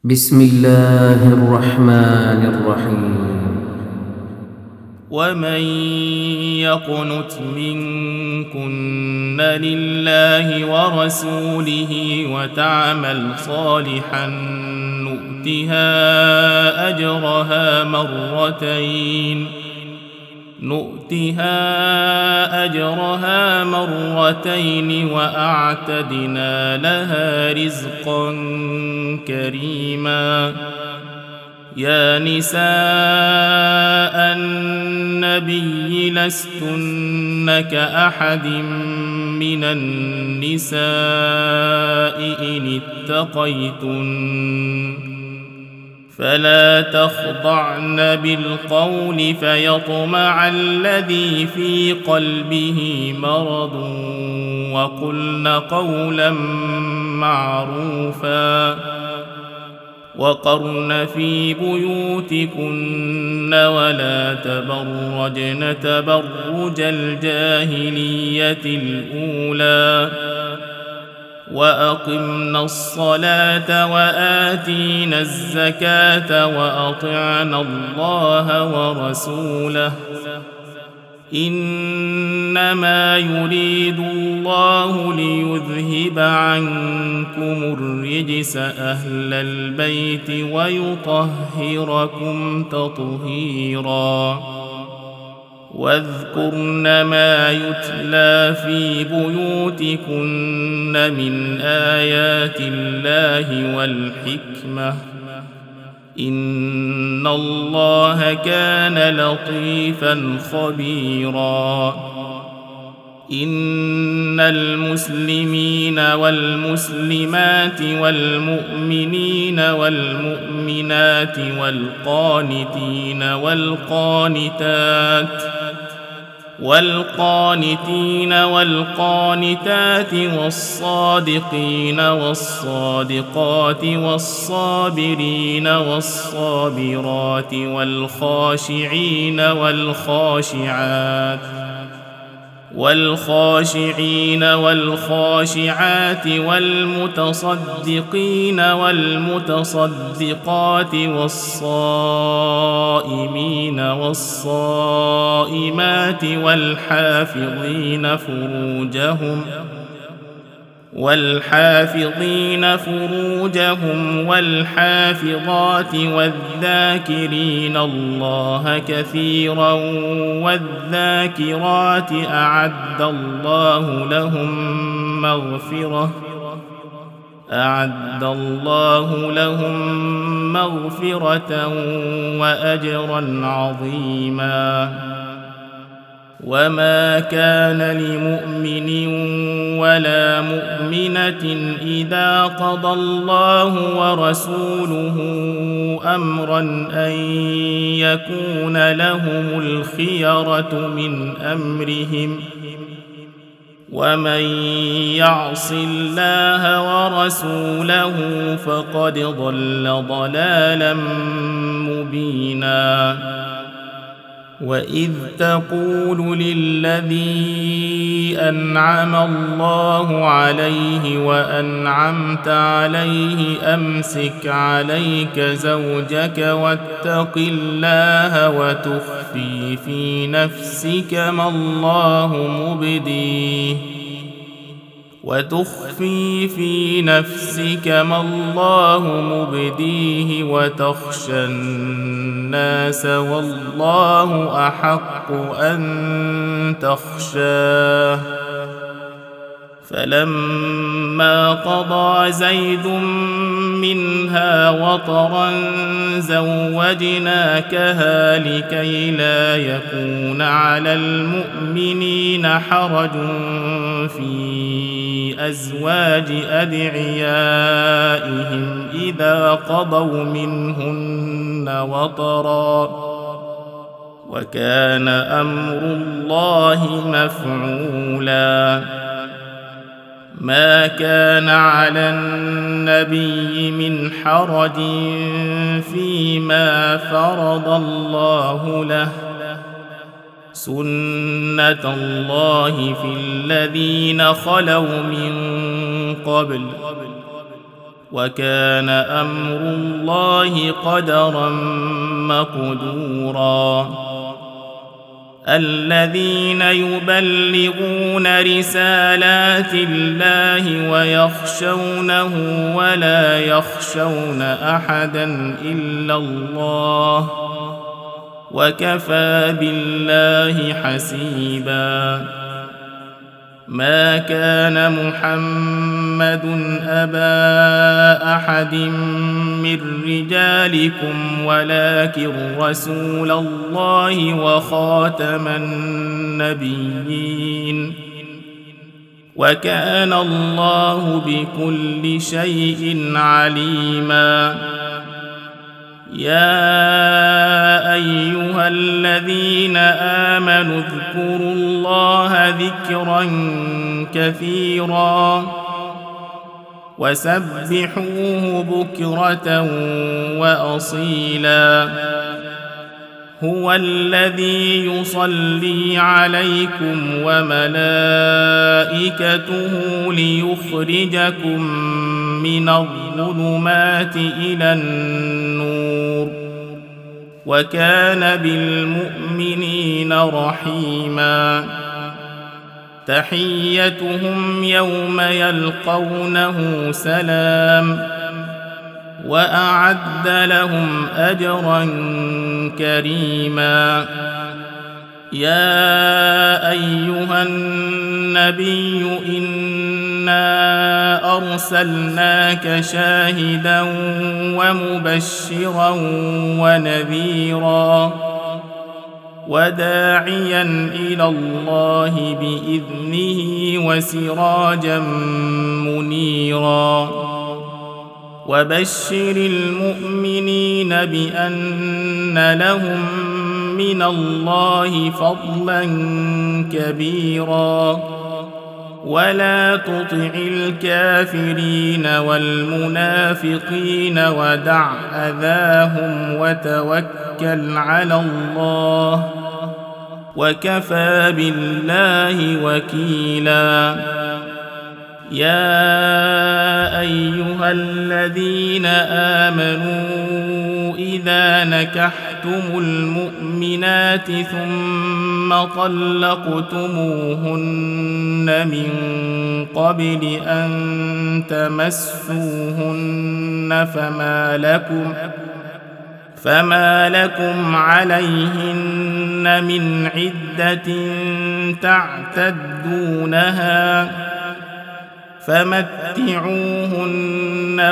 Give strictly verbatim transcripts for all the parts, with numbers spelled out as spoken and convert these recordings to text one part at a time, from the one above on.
بسم الله الرحمن الرحيم. ومن يقنت منكن لله ورسوله وتعمل صالحا نؤتها أجرها مرتين نؤتها أجرها مرتين وأعتدنا لها رزقا كريما. يا نساء النبي لستن كأحد من النساء إن اتقيتن فلا تخضعن بالقول فيطمع الذي في قلبه مرض وقلن قولا معروفا وقرن في بيوتكن ولا تبرجن تبرج الجاهلية الأولى وأقمنا الصلاة وآتينا الزكاة وأطعنا الله ورسوله إنما يريد الله ليذهب عنكم الرجس أهل البيت ويطهركم تطهيرا. واذكرن ما يتلى في بيوتكن من آيات الله والحكمة إن الله كان لطيفا خبيرا. إن المسلمين والمسلمات والمؤمنين والمؤمنات والقانتين والقانتات والقانتين والقانتات والصادقين والصادقات والصابرين والصابرات والخاشعين والخاشعات والخاشعين والخاشعات والمتصدقين والمتصدقات والصائمين والصائمات والحافظين فروجهم والحافظين فروجهم والحافظات والذاكرين الله كثيرا والذاكرات أعد الله لهم مغفرة أعد الله لهم مغفرة وأجرا عظيما. وما كان لمؤمن ولا مؤمنة إذا قضى الله ورسوله أمرا أن يكون لهم الخيرة من أمرهم ومن يعص الله ورسوله فقد ضل ضلالا مبينا. وإذ تقول للذي أنعم الله عليه وأنعمت عليه أمسك عليك زوجك واتق الله وتخفي في نفسك ما الله مبديه وتخفي في نفسك ما الله مبديه وتخشى الناس والله أحق أن تخشاه. فلما قضى زيد منها وطرا زوجناكها لكي لا يكون على المؤمنين حرج في أزواج أدعيائهم إذا قضوا منهن وطرا وكان أمر الله مفعولا. ما كان على النبي من حرج فيما فرض الله له سنة الله في الذين خلوا من قبل وكان أمر الله قدرا مقدورا. الذين يبلغون رسالات الله ويخشونه ولا يخشون أحدا إلا الله وكفى بالله حسيبا. ما كان محمد أبا أحد من رجالكم ولكن رسول الله وخاتم النبيين وكان الله بكل شيء عليما. يا أيها الذين آمنوا اذكروا الله ذكرا كثيرا وسبحوه بكرة وأصيلا. هو الذي يصلي عليكم وملائكته ليخرجكم من الظلمات إلى النور وكان بالمؤمنين رحيما. تحيتهم يوم يلقونه سلام وأعد لهم أجرا كريما. يا أيها النبي إنا أرسلناك شاهدا ومبشرا ونذيرا وداعيا إلى الله بإذنه وسراجا منيرا. وبشر المؤمنين بأن لهم من الله فضلا كبيرا ولا تطع الكافرين والمنافقين ودع أذاهم وتوكل على الله وكفى بالله وكيلا. يا أيها الذين آمنوا إذا نكحتم المؤمنات ثم طلقتموهن من قبل أن تمسوهن فما لكم فما لكم عليهن من عدة تعتدونها فمتعوهن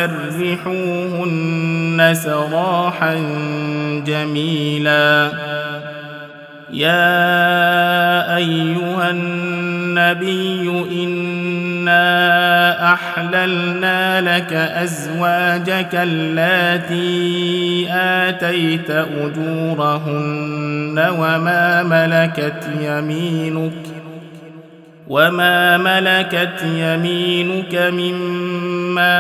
وسرحوهن سراحا جميلا. يا أيها النبي إنا أحللنا لك أزواجك اللاتي آتيت أجورهن وما ملكت يمينك وما ملكت يمينك مما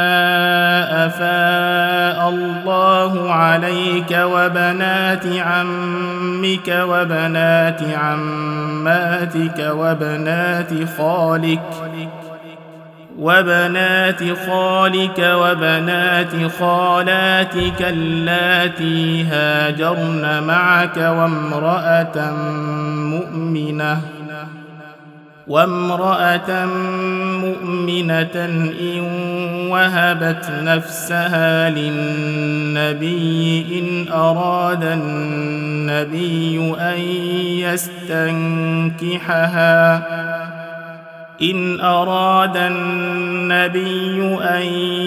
أفاء الله عليك وبنات عمك وبنات عماتك وبنات خالك وبنات خالك وبنات خالاتك اللاتي هاجرن معك وامرأة مؤمنة وامرأة مؤمنة إن وهبت نفسها للنبي إن أراد النبي أن يستنكحها إن أراد النبي أن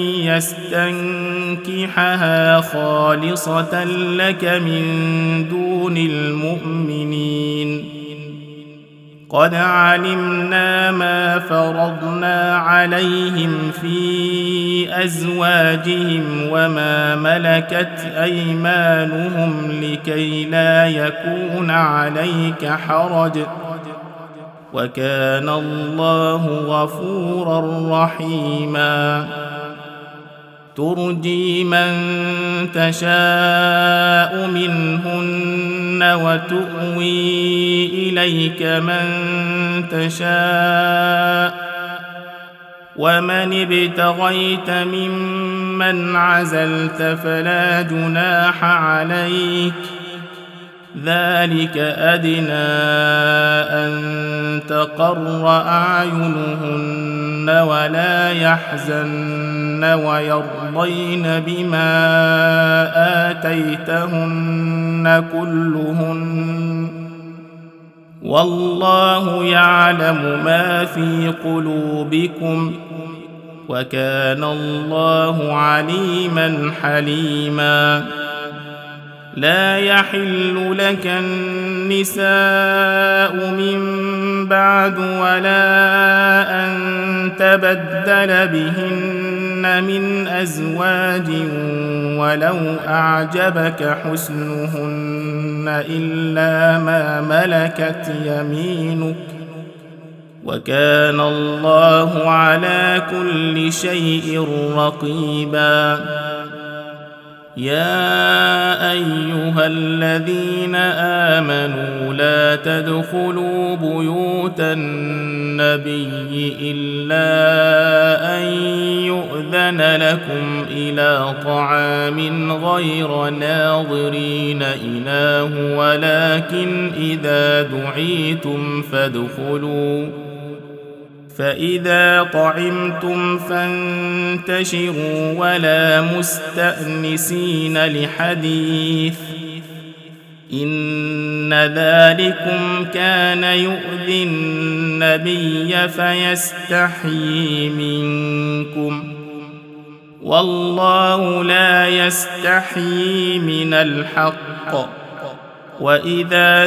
يستنكحها خالصة لك من دون المؤمنين. قد علمنا ما فرضنا عليهم في أزواجهم وما ملكت أيمانهم لكي لا يكون عليك حرج وكان الله غفورا رحيما. ترجي من تشاء منهن وتؤوي إليك من تشاء ومن ابتغيت ممن عزلت فلا جناح عليك، ذلك أدنى أن تقر أعينهن ولا يحزن ويرضين بما آتيتهن كلهن، والله يعلم ما في قلوبكم وكان الله عليما حليما. لا يحل لك النساء من بعد ولا أن تبدل بهن من أزواج ولو أعجبك حسنهن إلا ما ملكت يمينك وكان الله على كل شيء رقيبا. يا أيها الذين آمنوا لا تدخلوا بيوت النبي إلا أن يؤذن لكم إلى طعام غير ناظرين إناه ولكن إذا دعيتم فادخلوا فإذا طعمتم فانتشروا ولا مستأنسين لحديث إن ذلكم كان يؤذي النبي فيستحيي منكم والله لا يستحيي من الحق. وإذا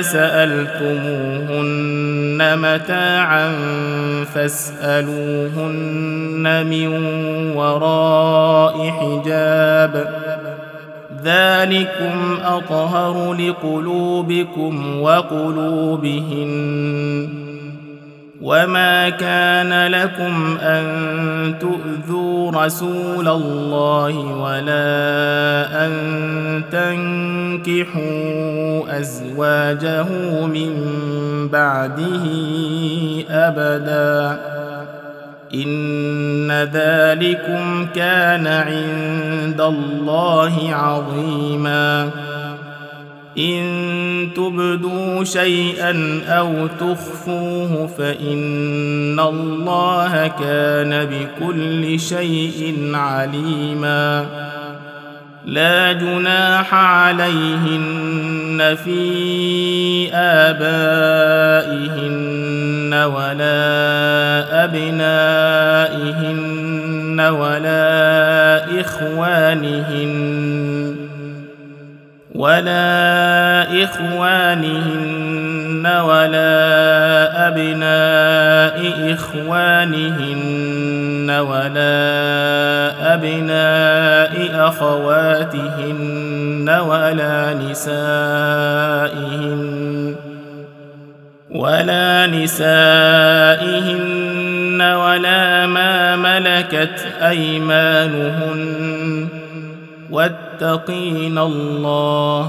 سألتموهن متاعا فاسألوهن من وراء حجاب ذلكم أطهر لقلوبكم وقلوبهن. وما كان لكم أن تؤذوا رسول الله ولا أن تنكحوا أزواجه من بعده أبدا إن ذلكم كان عند الله عظيما. إن تبدوا شيئا أو تخفوه فإن الله كان بكل شيء عليما. لا جناح عليهن في آبائهن ولا أبنائهن ولا إخوانهن ولا إخوانهن ولا أبناء إخوانهن ولا أبناء أخواتهن ولا نسائهن ولا نسائهن ولا ما ملكت أيمانهن واتقين الله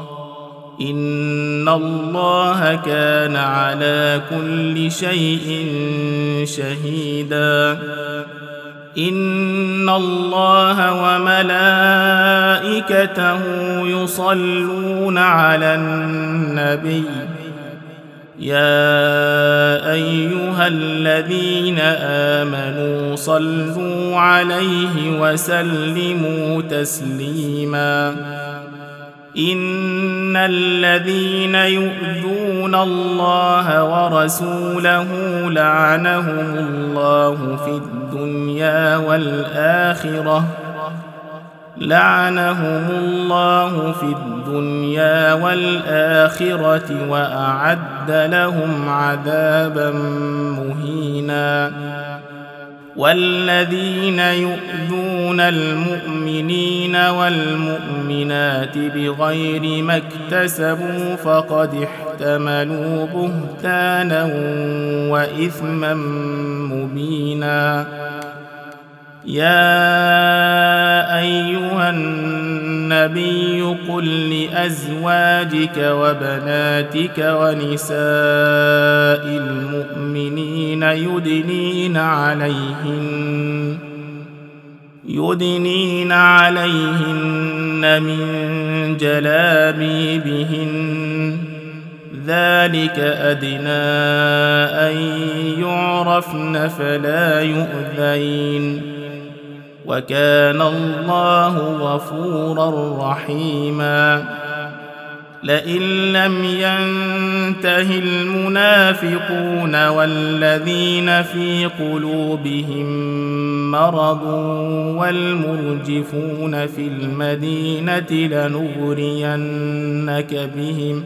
إن الله كان على كل شيء شهيدا. إن الله وملائكته يصلون على النبي يا أيها الذين آمنوا صلوا عليه وسلموا تسليما. إن الذين يؤذون الله ورسوله لعنهم الله في الدنيا والآخرة لعنهم الله في الدنيا والآخرة وأعد لهم عذابا مهينا. والذين يؤذون المؤمنين والمؤمنات بغير ما اكتسبوا فقد احتملوا بهتانا وإثما مبينا. يا أيها الناس النبي قل لأزواجك وبناتك ونساء المؤمنين يدنين عليهن يدنين عليهن من جلابيبهن ذلك أدنى أن يعرفن فلا يؤذين وكان الله غفورا رحيما لئن لم ينته المنافقون والذين في قلوبهم مرض والمرجفون في المدينة لنغرينك بهم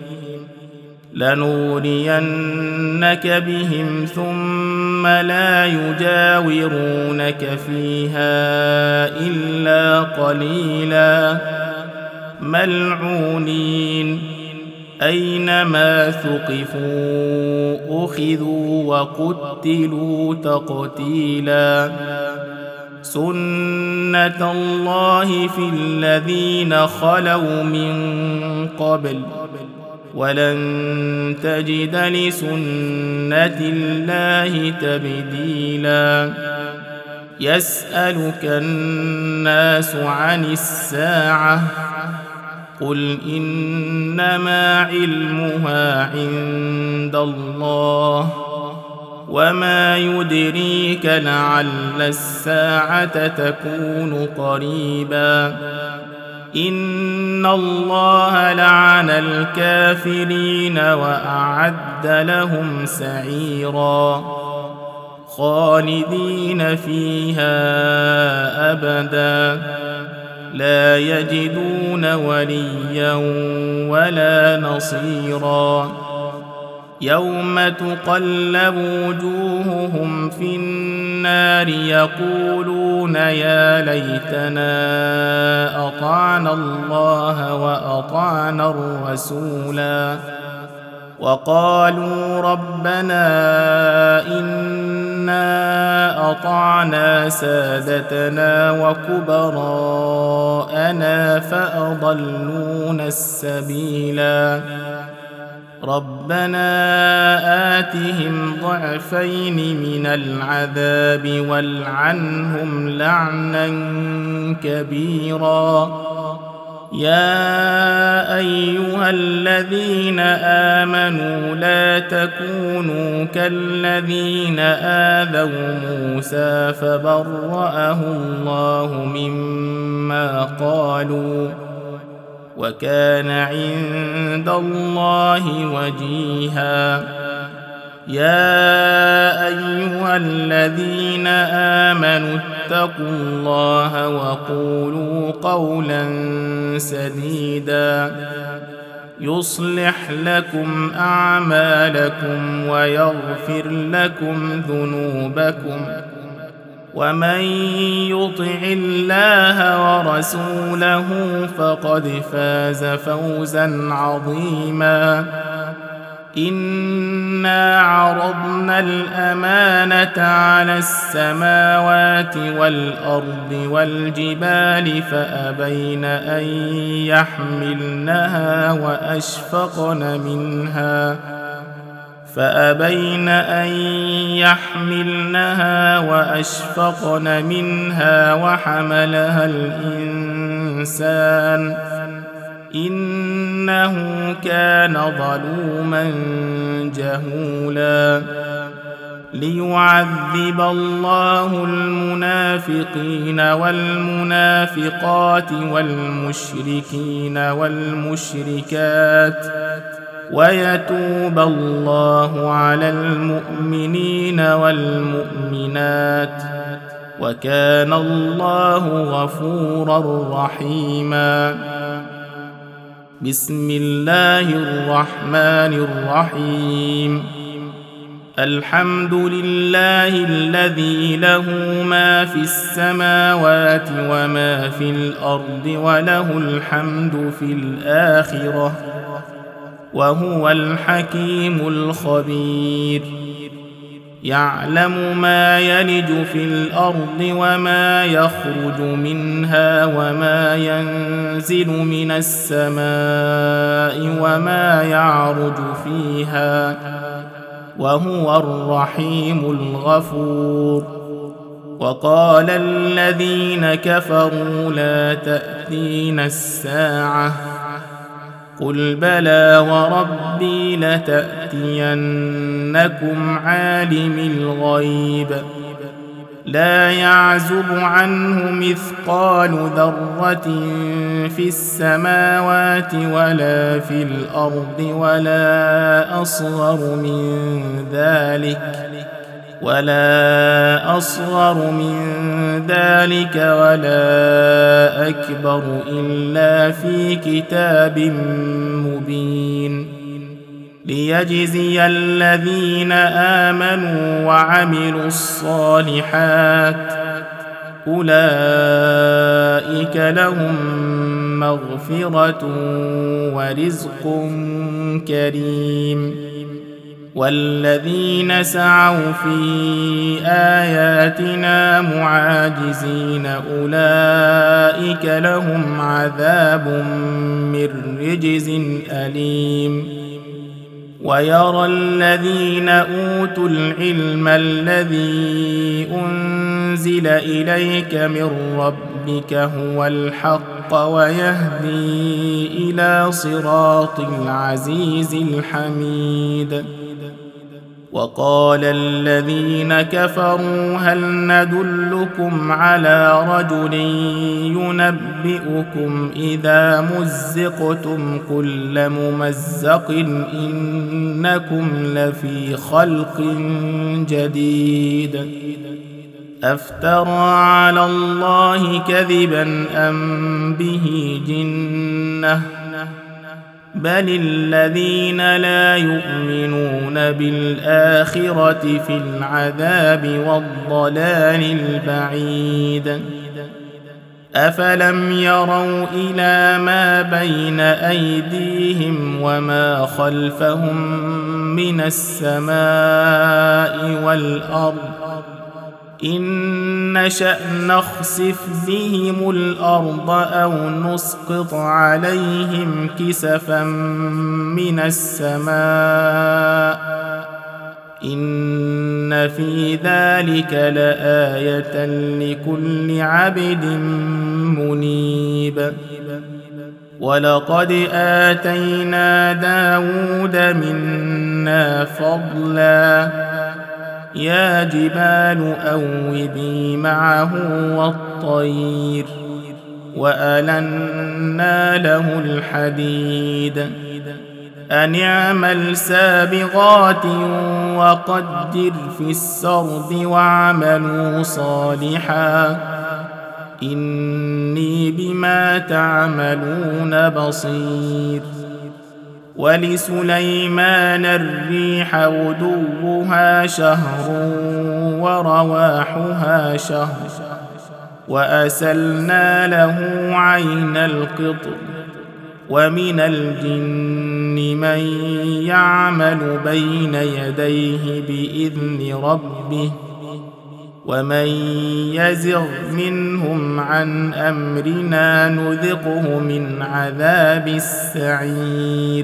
لنغرينك بهم ثم لا يجاورونك فيها إلا قليلا ملعونين أينما ثقفوا أخذوا وقتلوا تقتيلا سنة الله في الذين خلوا من قبل ولن تجد لسنة الله تبديلا يسألك الناس عن الساعة قل إنما علمها عند الله وما يدريك لعل الساعة تكون قريبا إن الله لعن الكافرين وأعد لهم سعيرا خالدين فيها أبدا لا يجدون وليا ولا نصيرا يوم تقلب وجوههم في النار يقولون يا ليتنا أطعنا الله وأطعنا الرسولا وقالوا ربنا إنا أطعنا سادتنا وكبراءنا فأضلونا السبيلا ربنا آتهم ضعفين من العذاب والعنهم لعنا كبيرا يا أيها الذين آمنوا لا تكونوا كالذين آذوا موسى فبرأه الله مما قالوا وكان عند الله وجيها يا أيها الذين آمنوا اتقوا الله وقولوا قولا سديدا يصلح لكم أعمالكم ويغفر لكم ذنوبكم ومن يطع الله ورسوله فقد فاز فوزا عظيما إنا عرضنا الأمانة على السماوات والأرض والجبال فأبين أن يحملنها وأشفقن منها فأبين أن يحملنها وأشفقن منها وحملها الإنسان إنه كان ظلوما جهولا ليعذب الله المنافقين والمنافقات والمشركين والمشركات ويتوب الله على المؤمنين والمؤمنات وكان الله غفورا رحيما بسم الله الرحمن الرحيم الحمد لله الذي له ما في السماوات وما في الأرض وله الحمد في الآخرة وهو الحكيم الخبير يعلم ما يلج في الأرض وما يخرج منها وما ينزل من السماء وما يعرج فيها وهو الرحيم الغفور. وقال الذين كفروا لا تأتينا الساعة قل بلى وربي لتأتينكم عالم الغيب لا يعزب عنه مثقال ذرة في السماوات ولا في الأرض ولا أصغر من ذلك ولا أصغر من ذلك ولا أكبر إلا في كتاب مبين ليجزي الذين آمنوا وعملوا الصالحات أولئك لهم مغفرة ورزق كريم. والذين سعوا في آياتنا معاجزين أولئك لهم عذاب من رجز أليم. ويرى الذين أوتوا العلم الذي أنزل إليك من ربك هو الحق ويهدي إلى صراط العزيز الحميد. وقال الذين كفروا هل ندلكم على رجل ينبئكم إذا مزقتم كل ممزق إنكم لفي خلق جديد أفترى على الله كذبا أم به جنة بل الذين لا يؤمنون بالآخرة في العذاب والضلال البعيد. أفلم يروا إلى ما بين أيديهم وما خلفهم من السماء والأرض إن نشأ نخسف بهم الأرض أو نسقط عليهم كسفا من السماء إن في ذلك لآية لكل عبد منيب. ولقد آتينا داود منا فضلا يا جبال أوبي معه والطير وألنا له الحديد أن اعمل سابغات وقدر في السرد واعملوا صالحا إني بما تعملون بصير. ولسليمان الريح غدوها شهر ورواحها شهر وأسلنا له عين القطر ومن الجن من يعمل بين يديه بإذن ربه ومن يزغ منهم عن أمرنا نذقه من عذاب السعير.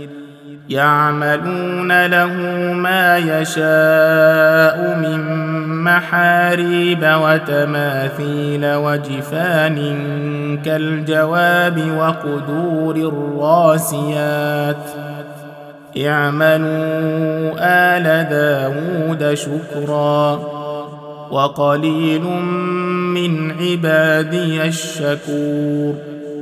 يعملون له ما يشاء من محاريب وتماثيل وجفان كالجواب وقدور الراسيات اعملوا آل داود شكرا وقليل من عبادي الشكور.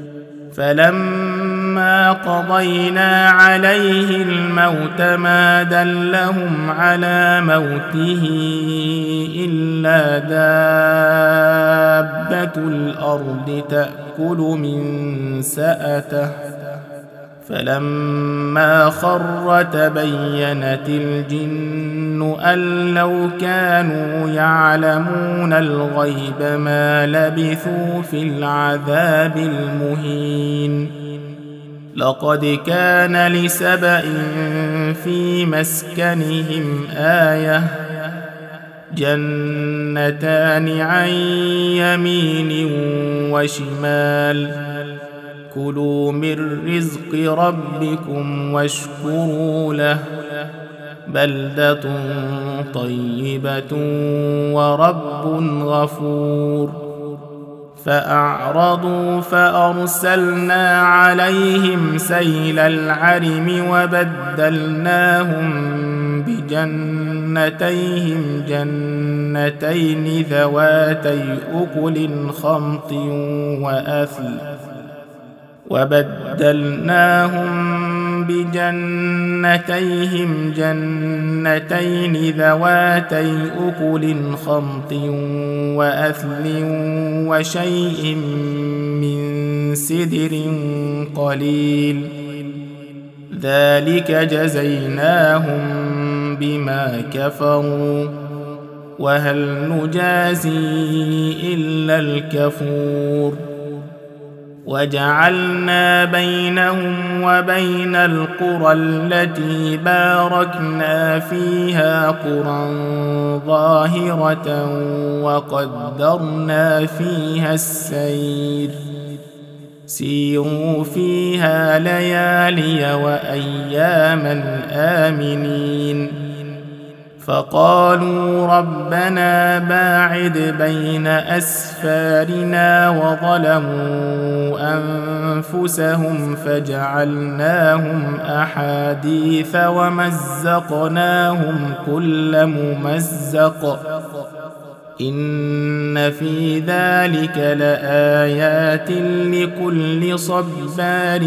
فلما قضينا عليه الموت ما دلهم على موته إلا دابة الأرض تأكل من سأته فلما خر تبينت الجن أن لو كانوا يعلمون الغيب ما لبثوا في العذاب المهين. لقد كان لسبأ في مسكنهم آية جنتان عن يمين وشمال كلوا من رزق ربكم واشكروا له بلدة طيبة ورب غفور فأعرضوا فأرسلنا عليهم سيل العرم وبدلناهم بجنتيهم جنتين ذواتي أكل خمط وأثل وبدلناهم بجنتيهم جنتين ذواتي أكل خمط وأثل وشيء من سدر قليل ذلك جزيناهم بما كفروا وهل نجازي إلا الكفور وجعلنا بينهم وبين القرى التي باركنا فيها قرى ظاهرة وقدرنا فيها السير سيروا فيها ليالي وأياما آمنين فقالوا ربنا باعد بين أسفارنا وظلموا أنفسهم فجعلناهم أحاديث ومزقناهم كل ممزق إن في ذلك لآيات لكل صبار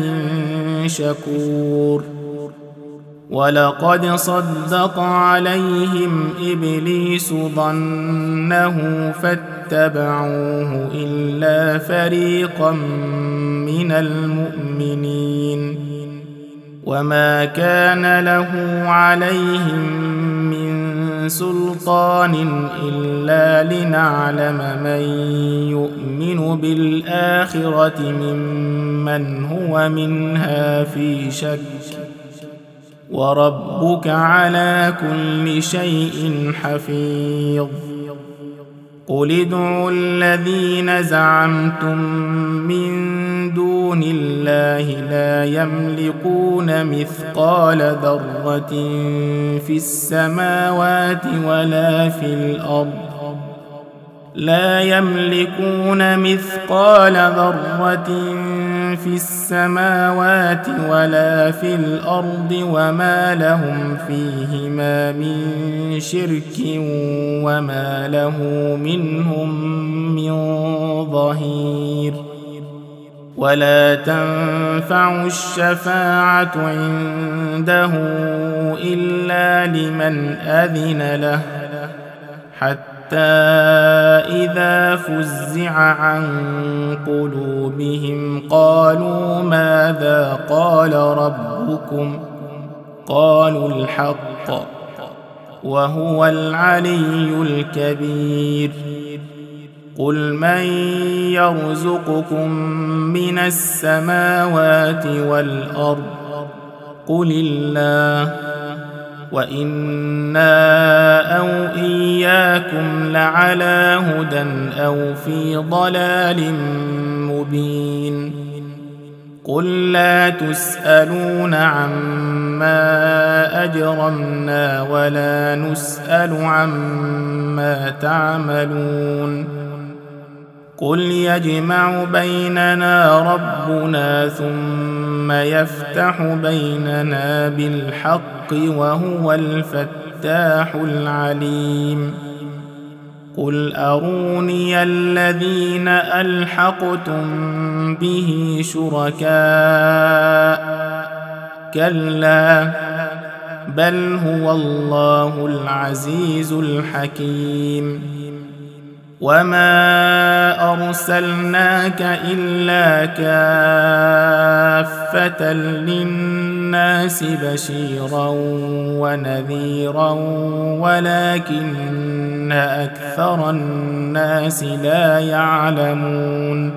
شكور ولقد صدق عليهم إبليس ظنه فاتبعوه إلا فريقا من المؤمنين وما كان له عليهم من سلطان إلا لنعلم من يؤمن بالآخرة ممن هو منها في شك وربك على كل شيء حفيظ قل ادعوا الذين زعمتم من دون الله لا يملكون مثقال ذرة في السماوات ولا في الأرض لا يملكون مثقال ذرة في السماوات ولا في الأرض وما لهم فيهما من شرك وما له منهم من ظهير ولا تنفع الشفاعة عنده إلا لمن أذن له حتى إذا فزع عن قلوبهم قالوا ماذا قال ربكم قالوا الحق وهو العلي الكبير قل من يرزقكم من السماوات والأرض قل الله وإنا أو إياكم لعلى هدى أو في ضلال مبين قل لا تسألون عما أجرمنا ولا نسأل عما تعملون قل يجمع بيننا ربنا ثم يفتح بيننا بالحق وهو الفتاح العليم قل أروني الذين ألحقتم به شركاء كلا بل هو الله العزيز الحكيم وما أرسلناك إلا كافة للناس بشيرا ونذيرا ولكن أكثر الناس لا يعلمون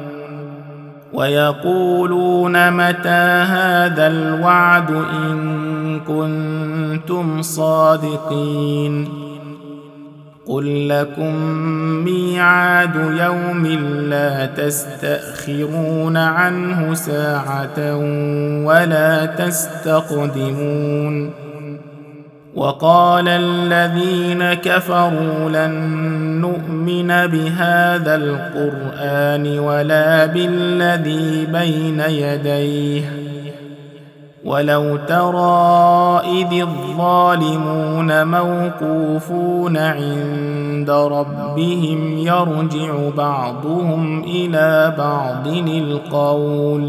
ويقولون متى هذا الوعد إن كنتم صادقين قل لكم ميعاد يوم لا تستأخرون عنه ساعة ولا تستقدمون. وقال الذين كفروا لن نؤمن بهذا القرآن ولا بالذي بين يديه ولو ترى إذ الظالمون موقوفون عند ربهم يرجع بعضهم إلى بعض القول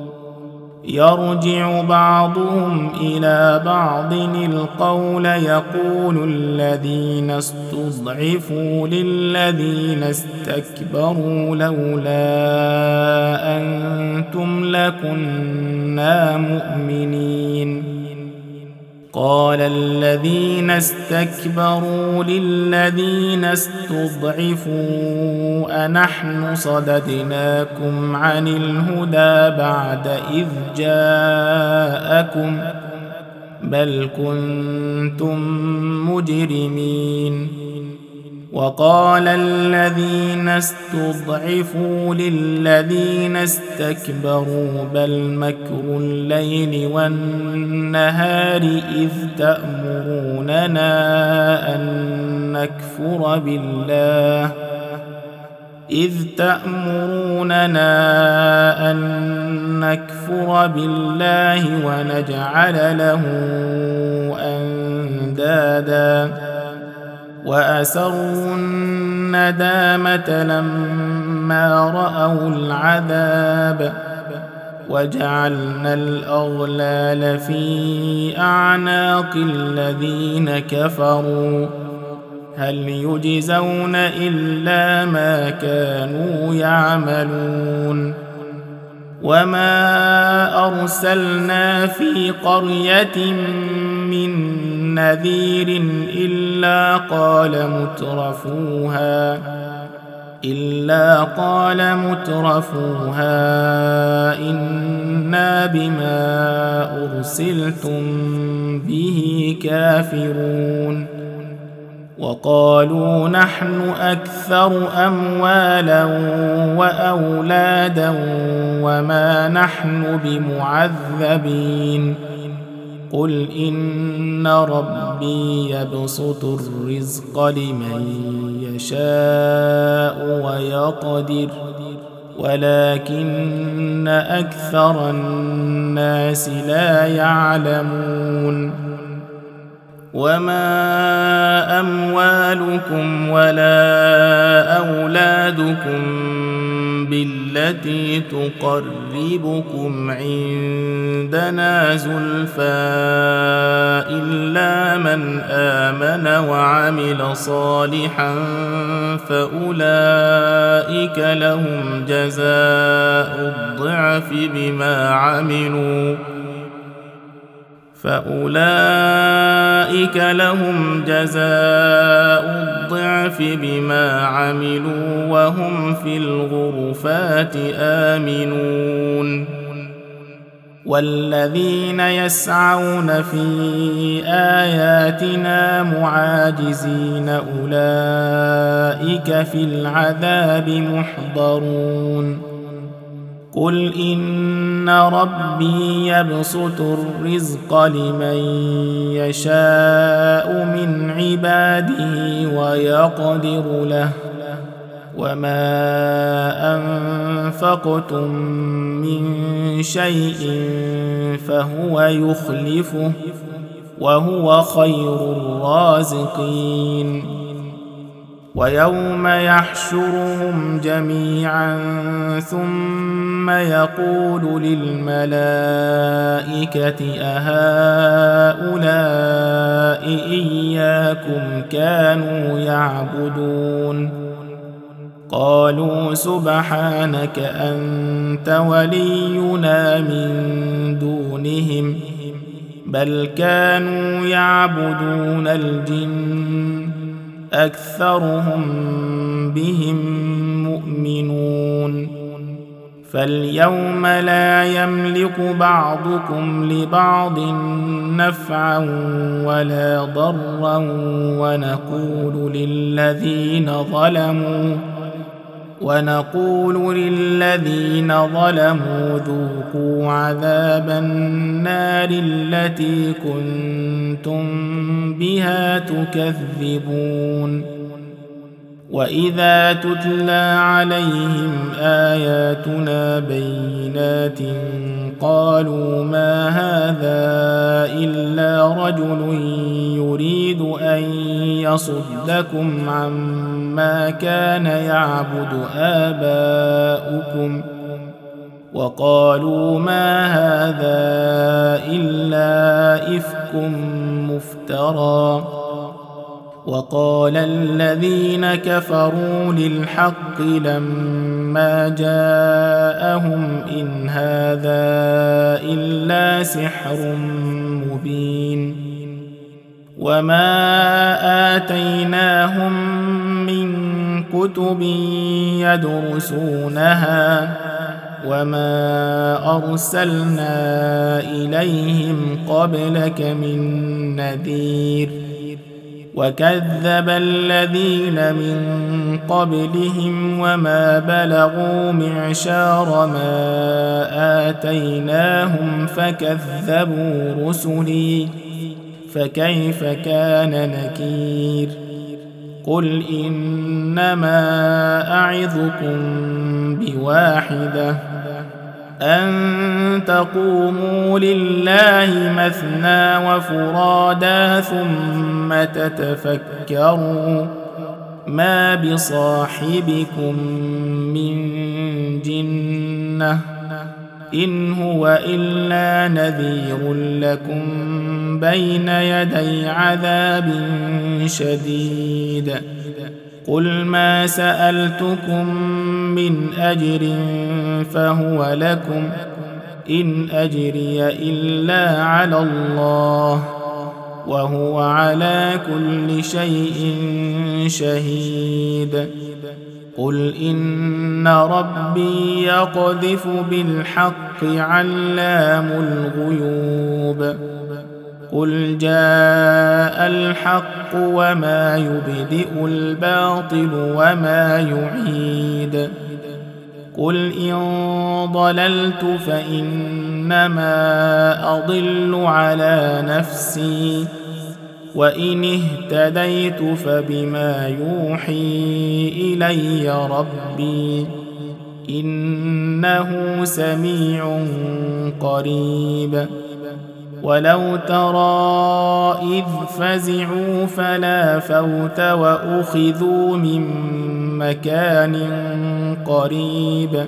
يرجع بعضهم إلى بعض القول يقول الذين استضعفوا للذين استكبروا لولا أنتم لكنا مؤمنين. قال الذين استكبروا للذين استضعفوا أنحن صددناكم عن الهدى بعد إذ جاءكم بل كنتم مجرمين. وقال الذين استضعفوا للذين استكبروا بل مكر الليل والنهار إذ تأمروننا أن نكفر بالله إذ تأمروننا أن نكفر بالله ونجعل له أندادا وأسروا الندامة لما رأوا العذاب وجعلنا الأغلال في أعناق الذين كفروا هل يجزون إلا ما كانوا يعملون. وما أرسلنا في قرية من نذير إلا قال مترفوها إلا قال مترفوها إنا بما أرسلتم به كافرون. وقالوا نحن أكثر أموالا وأولادا وما نحن بمعذبين. قل إن ربي يبسط الرزق لمن يشاء ويقدر ولكن أكثر الناس لا يعلمون. وما أموالكم ولا أولادكم بالتي تقربكم عندنا زلفى إلا من آمن وعمل صالحا فأولئك لهم جزاء الضعف بما عملوا فأولئك لهم جزاء الضعف بما عملوا وهم في الغرفات آمنون. والذين يسعون في آياتنا معاجزين أولئك في العذاب محضرون. قل إن ربي يبسط الرزق لمن يشاء من عباده ويقدر له وما أنفقتم من شيء فهو يخلفه وهو خير الرازقين. ويوم يحشرهم جميعا ثم يقول للملائكة أهؤلاء إياكم كانوا يعبدون قالوا سبحانك أنت ولينا من دونهم بل كانوا يعبدون الجن أكثرهم بهم مؤمنون فاليوم لا يملك بعضكم لبعض نفعا ولا ضرا ونقول للذين ظلموا ونقول للذين ظلموا ذوقوا عذاب النار التي كنتم بها تكذبون. وإذا تتلى عليهم آياتنا بينات قالوا ما هذا إلا رجل يريد أن يصدكم عما كان يعبد آباؤكم وقالوا ما هذا إلا إفك مفترى. وقال الذين كفروا للحق لما جاءهم إن هذا إلا سحر مبين. وما آتيناهم من كتب يدرسونها وما أرسلنا إليهم قبلك من نذير. وكذب الذين من قبلهم وما بلغوا معشار ما آتيناهم فكذبوا رسلي فكيف كان نكير. قل إنما أعظكم بواحدة أن تقوموا لله مثنى وفرادا ثم تتفكروا ما بصاحبكم من جنة إن هو إلا نذير لكم بين يدي عذاب شديد. قل ما سألتكم من أجر فهو لكم إن أجري إلا على الله وهو على كل شيء شهيد. قل إن ربي يقذف بالحق علام الغيوب. قل جاء الحق وما يبدئ الباطل وما يعيد. قل إن ضللت فإنما أضل على نفسي وإن اهتديت فبما يوحي إلي ربي إنه سميع قريب. ولو ترى إذ فزعوا فلا فوت وأخذوا من مكان قريب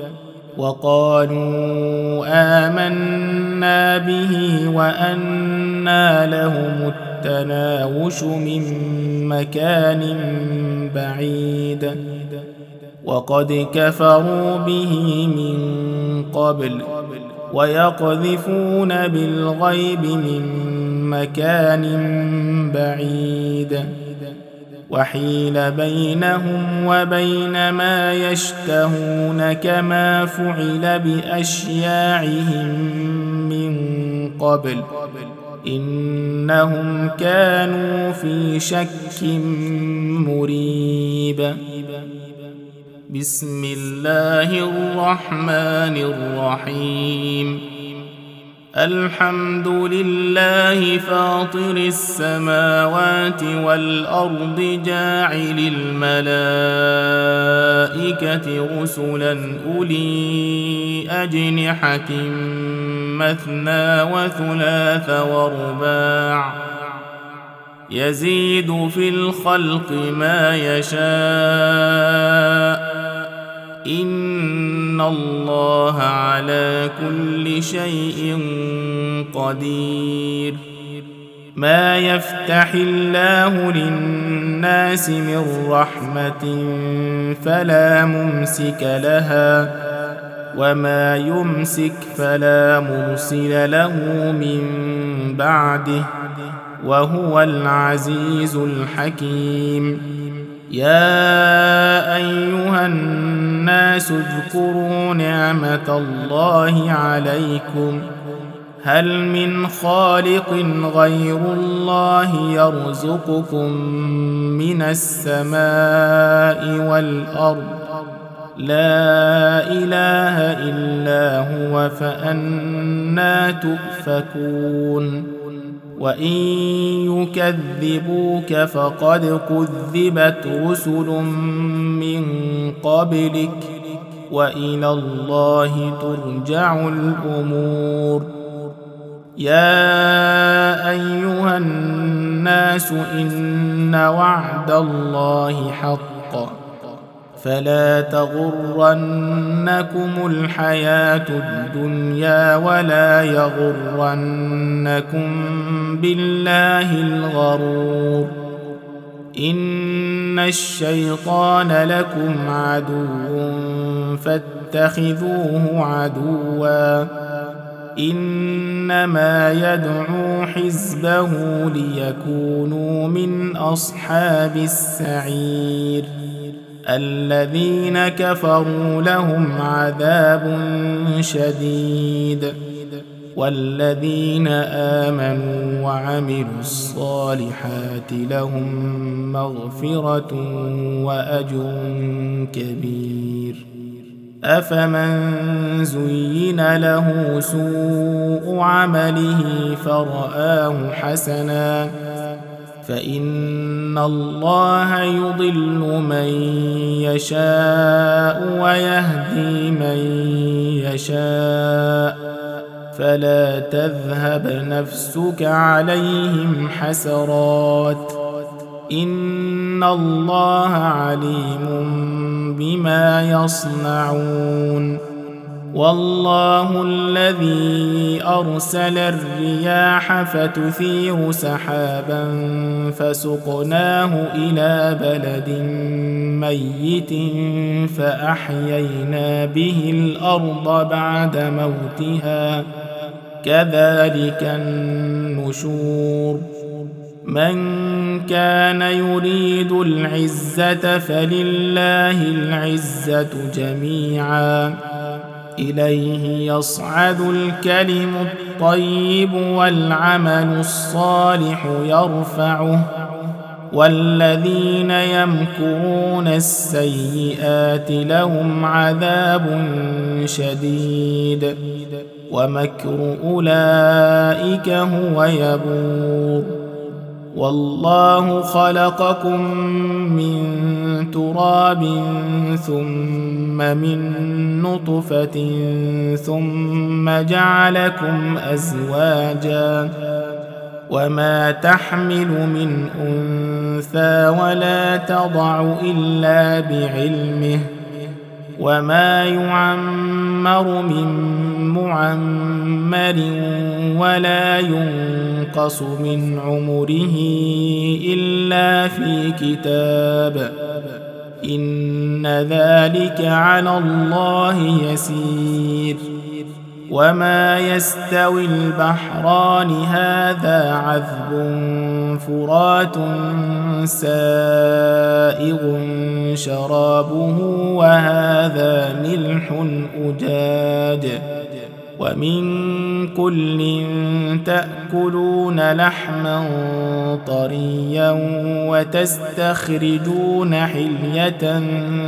وقالوا آمنا به وأنى لهم التناوش من مكان بعيد وقد كفروا به من قبل ويقذفون بالغيب من مكان بعيد وحيل بينهم وبين ما يشتهون كما فعل بأشياعهم من قبل إنهم كانوا في شك مريب. بسم الله الرحمن الرحيم. الحمد لله فاطر السماوات والأرض جاعل الملائكة رسلا أولي أجنحة مثنى وثلاث ورباع يزيد في الخلق ما يشاء إن الله على كل شيء قدير. ما يفتح الله للناس من رحمة فلا ممسك لها وما يمسك فلا مرسل له من بعده وهو العزيز الحكيم. يا أيها الناس اذكروا نعمة الله عليكم هل من خالق غير الله يرزقكم من السماء والأرض لا إله إلا هو فأنى تؤفكون وإن يكذبوك فقد كذبت رسل من قبلك وإلى الله ترجع الأمور يا أيها الناس إن وعد الله حق فلا تغرنكم الحياة الدنيا ولا يغرنكم بالله الغرور إن الشيطان لكم عدو فاتخذوه عدوا إنما يدعو حزبه ليكونوا من أصحاب السعير الذين كفروا لهم عذاب شديد والذين آمنوا وعملوا الصالحات لهم مغفرة وأجر كبير أفمن زين له سوء عمله فرآه حسنا فإن الله يضل من يشاء ويهدي من يشاء فلا تذهب نفسك عليهم حسرات إن الله عليم بما يصنعون والله الذي أرسل الرياح فتثير سحابا فسقناه إلى بلد ميت فأحيينا به الأرض بعد موتها كذلك النشور من كان يريد العزة فلله العزة جميعا إليه يصعد الكلم الطيب والعمل الصالح يرفعه والذين يمكرون السيئات لهم عذاب شديد ومكر أولئك هو يبور والله خلقكم من تراب ثم من نطفة ثم جعلكم أزواجا وما تحمل من أنثى ولا تضع إلا بعلمه وما يعمر من معمر ولا ينقص من عمره إلا في كتاب إن ذلك على الله يسير وما يستوي البحران هذا عذب فرات سائغ شرابه وهذا ملح أجاج ومن كل تأكلون لحما طريا وتستخرجون حلية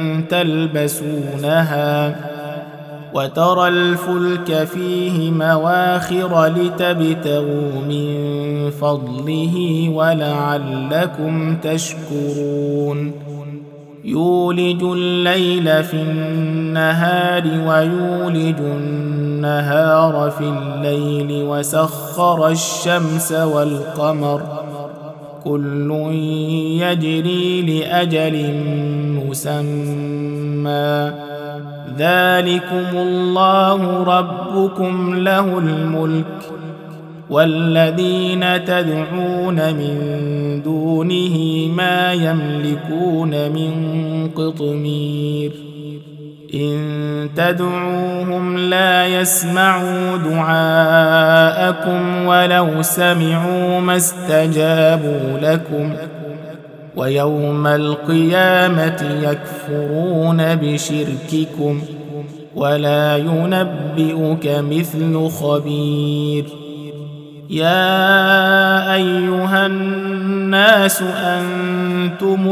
تلبسونها وترى الفلك فيه مواخر لتبتغوا من فضله ولعلكم تشكرون يولج الليل في النهار ويولج النهار في الليل وسخر الشمس والقمر كل يجري لأجل مسمى ذلكم الله ربكم له الملك والذين تدعون من دونه ما يملكون من قطمير إن تدعوهم لا يسمعوا دعاءكم ولو سمعوا ما استجابوا لكم ويوم القيامة يكفرون بشرككم ولا ينبئك مثل خبير. يا أيها الناس أنتم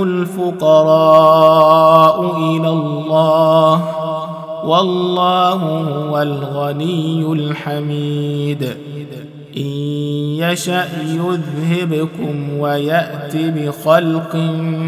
الفقراء إلى الله والله هو الغني الحميد. إن يشأ يذهبكم ويأت بخلق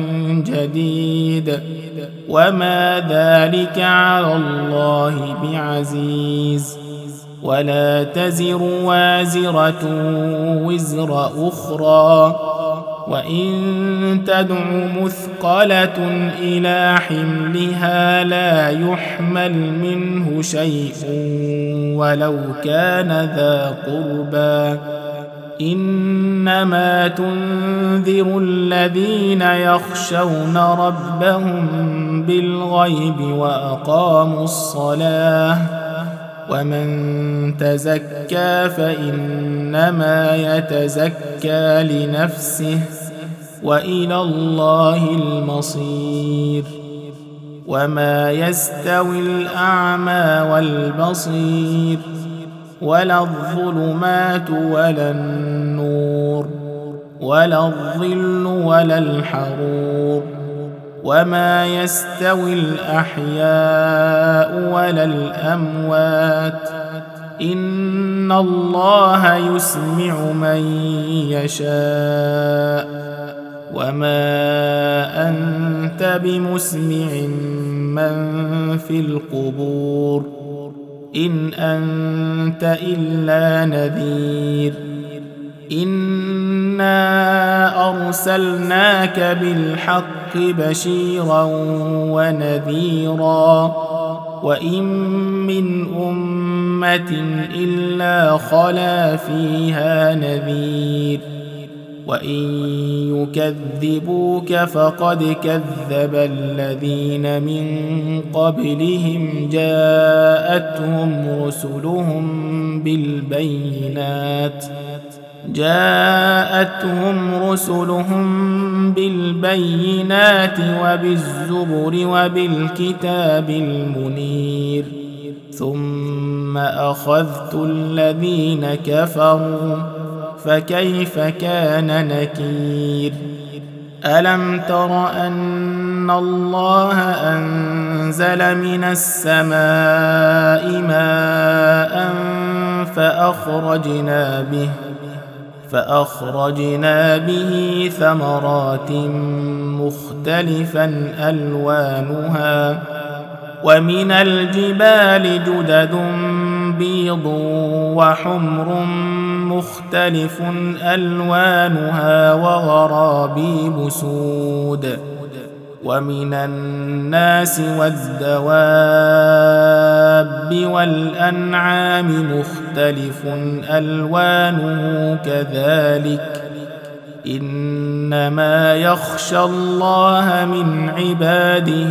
جديد وما ذلك على الله بعزيز. ولا تزر وازرة وزر أخرى وإن تدع مثقلة إلى حملها لا يحمل منه شيء ولو كان ذا قربى. إنما تنذر الذين يخشون ربهم بالغيب وأقاموا الصلاة ومن تزكى فإنما يتزكى لنفسه وإلى الله المصير. وما يستوي الأعمى والبصير ولا الظلمات ولا النور ولا الظل ولا الحرور وما يستوي الأحياء ولا الأموات إن الله يسمع من يشاء وما أنت بمسمع من في القبور إن أنت إلا نذير. إنا أرسلناك بالحق بشيرا ونذيرا وإن من أمة إلا خلا فيها نذير وإن يكذبوك فقد كذب الذين من قبلهم جاءتهم رسلهم بالبينات جاءتهم رسلهم بالبينات وبالزبر وبالكتاب المنير ثم أخذت الذين كفروا فكيف كان نكير. ألم تر أن الله أنزل من السماء ماء فأخرجنا به فأخرجنا به ثمرات مختلفا ألوانها ومن الجبال جدد بيض وحمر مختلف ألوانها وغرابيب سود ومن الناس والدواب والأنعام مختلف ألوانه كذلك إنما يخشى الله من عباده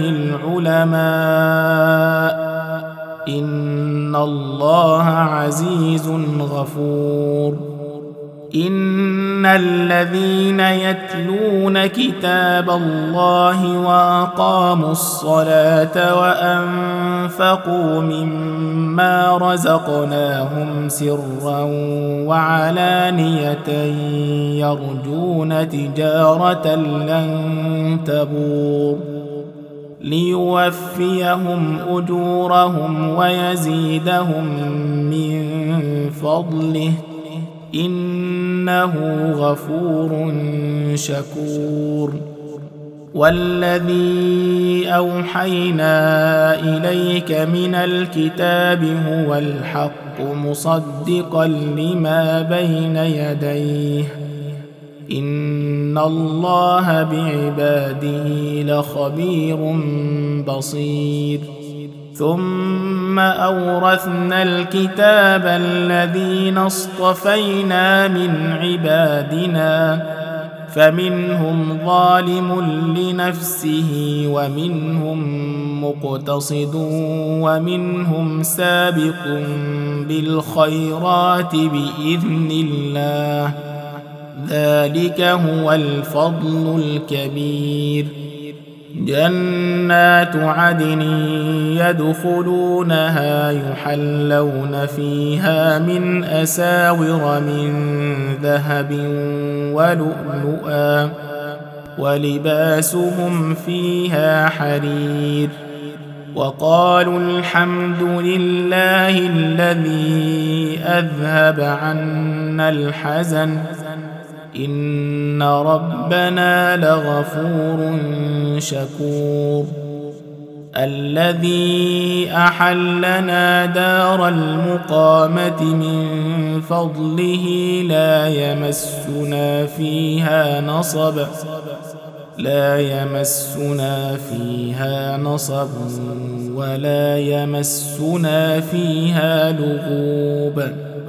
العلماء إن الله عزيز غفور. إن الذين يتلون كتاب الله وأقاموا الصلاة وأنفقوا مما رزقناهم سرا وعلانية يرجون تجارة لن تبور ليوفيهم أجورهم ويزيدهم من فضله إنه غفور شكور. والذي أوحينا إليك من الكتاب هو الحق مصدقا لما بين يديه إن الله بعباده لخبير بصير. ثم أورثنا الكتاب الذين اصطفينا من عبادنا فمنهم ظالم لنفسه ومنهم مقتصد ومنهم سابق بالخيرات بإذن الله ذلك هو الفضل الكبير. جنات عدن يدخلونها يحلون فيها من أساور من ذهب ولؤلؤا ولباسهم فيها حرير. وقالوا الحمد لله الذي أذهب عنا الحزن إن ربنا لغفور شكور. الذي أحلنا دار المقامة من فضله لا يمسنا فيها نصب لا يمسنا فيها نصب ولا يمسنا فيها لغوب.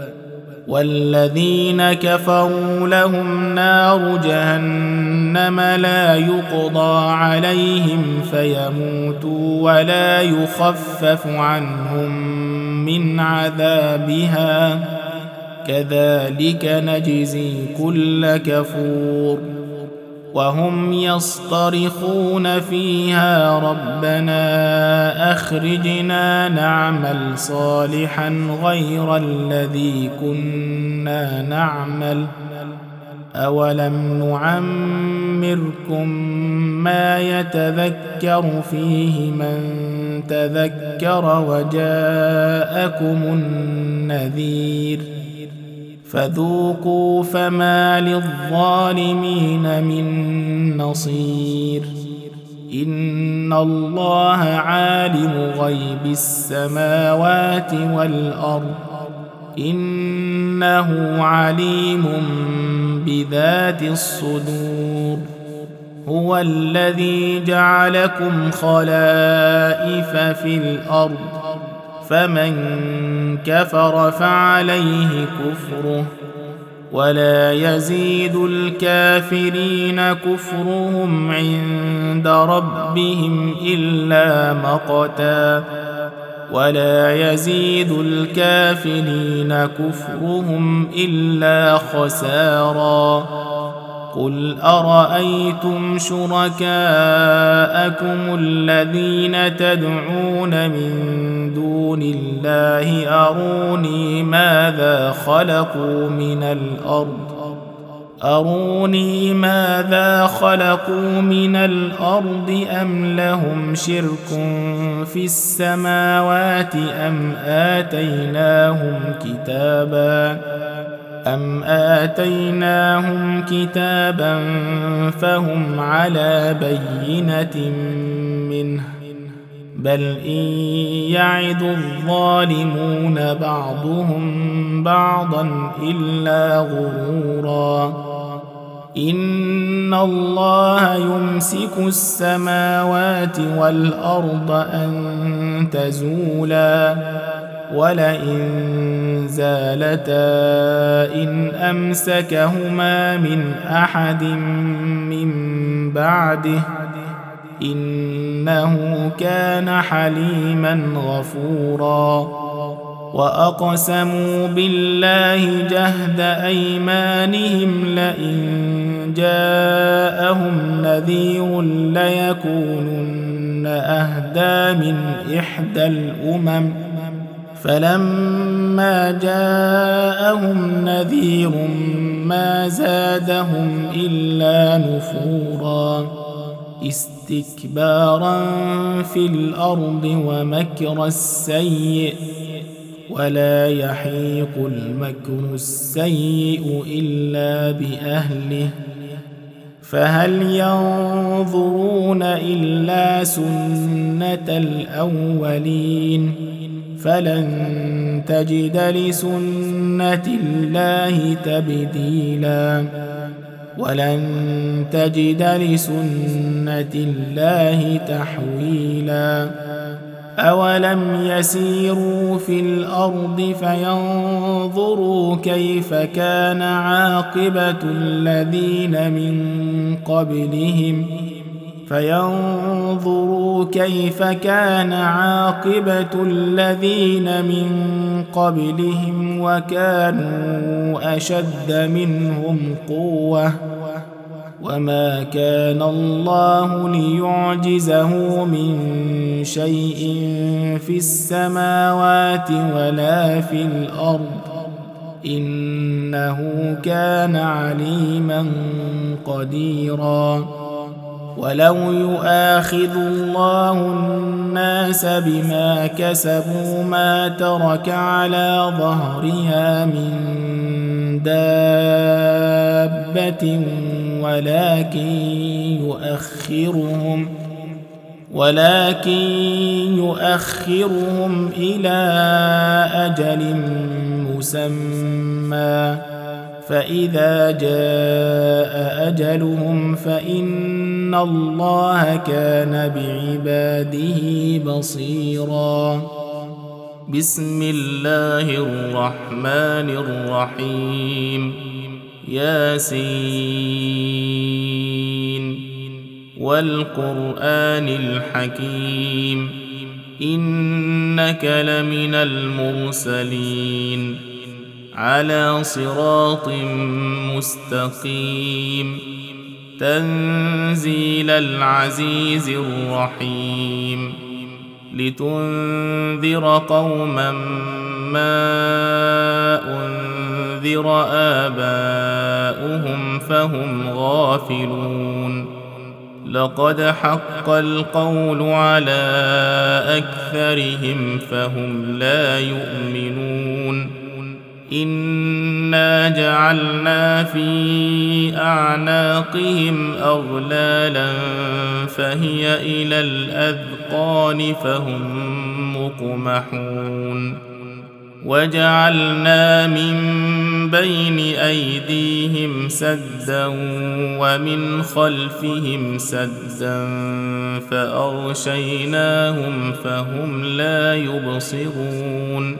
والذين كفروا لهم نار جهنم لا يقضى عليهم فيموتوا ولا يخفف عنهم من عذابها كذلك نجزي كل كفور. وهم يصطرخون فيها ربنا أخرجنا نعمل صالحا غير الذي كنا نعمل أولم نعمركم ما يتذكر فيه من تذكر وجاءكم النذير فذوقوا فما للظالمين من نصير. إن الله عالم غيب السماوات والأرض إنه عليم بذات الصدور. هو الذي جعلكم خلائف في الأرض فمن كفر فعليه كفره ولا يزيد الكافرين كفرهم عند ربهم إلا مقتا ولا يزيد الكافرين كفرهم إلا خسارا. قل أرأيتم شركاءكم الذين تدعون من دون الله أروني ماذا خلقوا من الأرض أروني ماذا خلقوا من الأرض أم لهم شرك في السماوات أم آتيناهم كتابا أم آتيناهم كتابا فهم على بينة منه بل إن يعد الظالمون بعضهم بعضا إلا غرورا. إن الله يمسك السماوات والأرض أن تزولا ولئن زالتا إن أمسكهما من أحد من بعده إنه كان حليما غفورا. وأقسموا بالله جهد أيمانهم لئن جاءهم نذير ليكونن أهدى من إحدى الأمم فلما جاءهم نذير ما زادهم إلا نفورا استكبارا في الأرض ومكر السيء ولا يحيق المكر السيء إلا بأهله فهل ينظرون إلا سنة الأولين فلن تجد لسنة الله تبديلا ولن تجد لسنة الله تحويلا. أولم يسيروا في الأرض فينظروا كيف كان عاقبة الذين من قبلهم فينظروا كيف كان عاقبة الذين من قبلهم وكانوا أشد منهم قوة وما كان الله ليعجزه من شيء في السماوات ولا في الأرض إنه كان عليما قديرا. ولو يؤاخذ الله الناس بما كسبوا ما ترك على ظهرها من دابة ولكن يؤخرهم ولكن يؤخرهم إلى أجل مسمى فإذا جاء أجلهم فإن الله كان بعباده بصيرا. بسم الله الرحمن الرحيم. ياسين والقرآن الحكيم إنك لمن المرسلين على صراط مستقيم تنزيل العزيز الرحيم لتنذر قوما ما أنذر آباؤهم فهم غافلون. لقد حق القول على أكثرهم فهم لا يؤمنون. إنا جعلنا في أعناقهم أغلالا فهي إلى الأذقان فهم مقمحون. وجعلنا من بين أيديهم سدا ومن خلفهم سدا فأغشيناهم فهم لا يبصرون.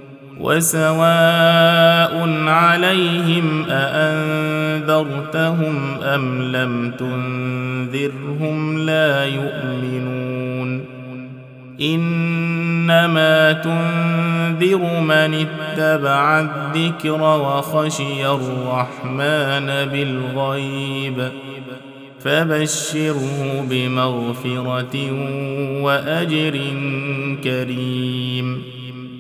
وسواء عليهم أأنذرتهم أم لم تنذرهم لا يؤمنون. إنما تنذر من اتبع الذكر وخشي الرحمن بالغيب فبشره بمغفرة وأجر كريم.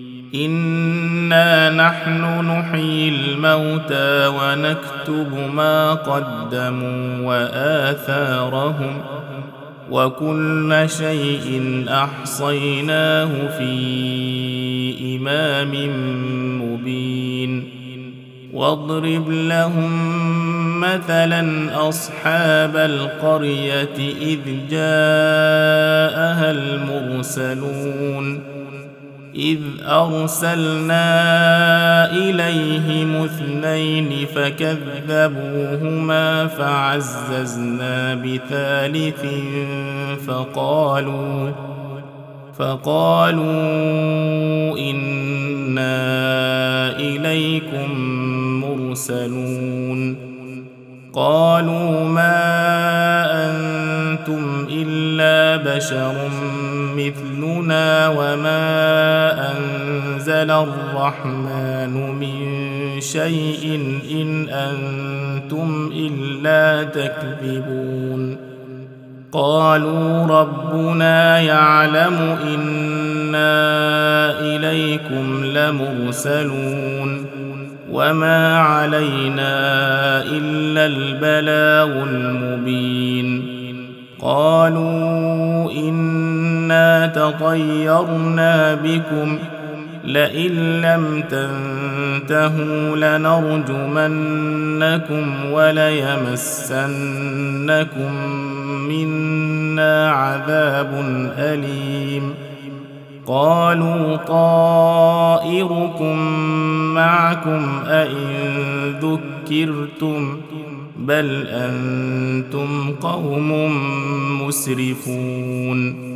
إنا نحن نحيي الموتى ونكتب ما قدموا وآثارهم وكل شيء أحصيناه في إمام مبين. واضرب لهم مثلا أصحاب القرية إذ جاءها المرسلون إذ أرسلنا إليهم اثنين فكذبوهما فعززنا بثالث فقالوا فقالوا إنا إليكم مرسلون. قالوا ما أنتم إلا بشر مثلنا وما أنزل الرحمن من شيء إن أنتم إلا تكذبون. قالوا ربنا يعلم إنا إليكم لمرسلون وما علينا إلا البلاغ المبين. قالوا إنا تطيرنا بكم لئن لم تنتهوا لنرجمنكم وليمسنكم منا عذاب أليم. قالوا طائركم معكم أئن ذكرتم بل أنتم قوم مسرفون.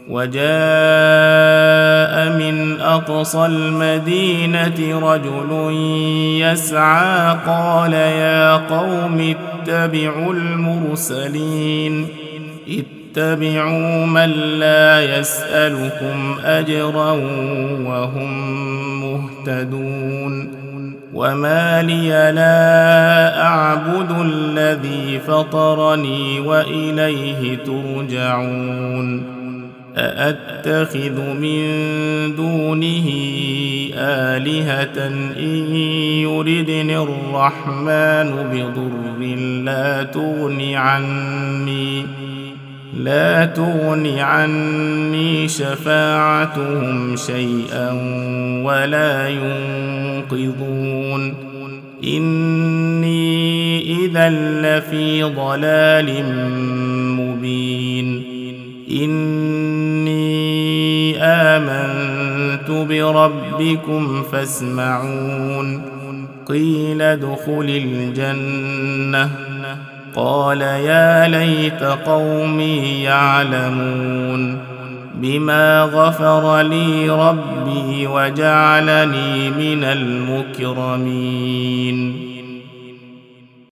وجاء من أقصى المدينة رجل يسعى قال يا قوم اتبعوا المرسلين اتبعوا من لا يسألكم أجرا وهم مهتدون وما لي لا أعبد الذي فطرني وإليه ترجعون أأتخذ من دونه آلهة إن يردني الرحمن بضر لا تغن عني لا تغن عني شفاعتهم شيئا ولا ينقذون إني إذا لفي ضلال مبين إني آمنت بربكم فاسمعون قيل ادخل الجنة قال يا ليت قومي يعلمون بما غفر لي ربي وجعلني من المكرمين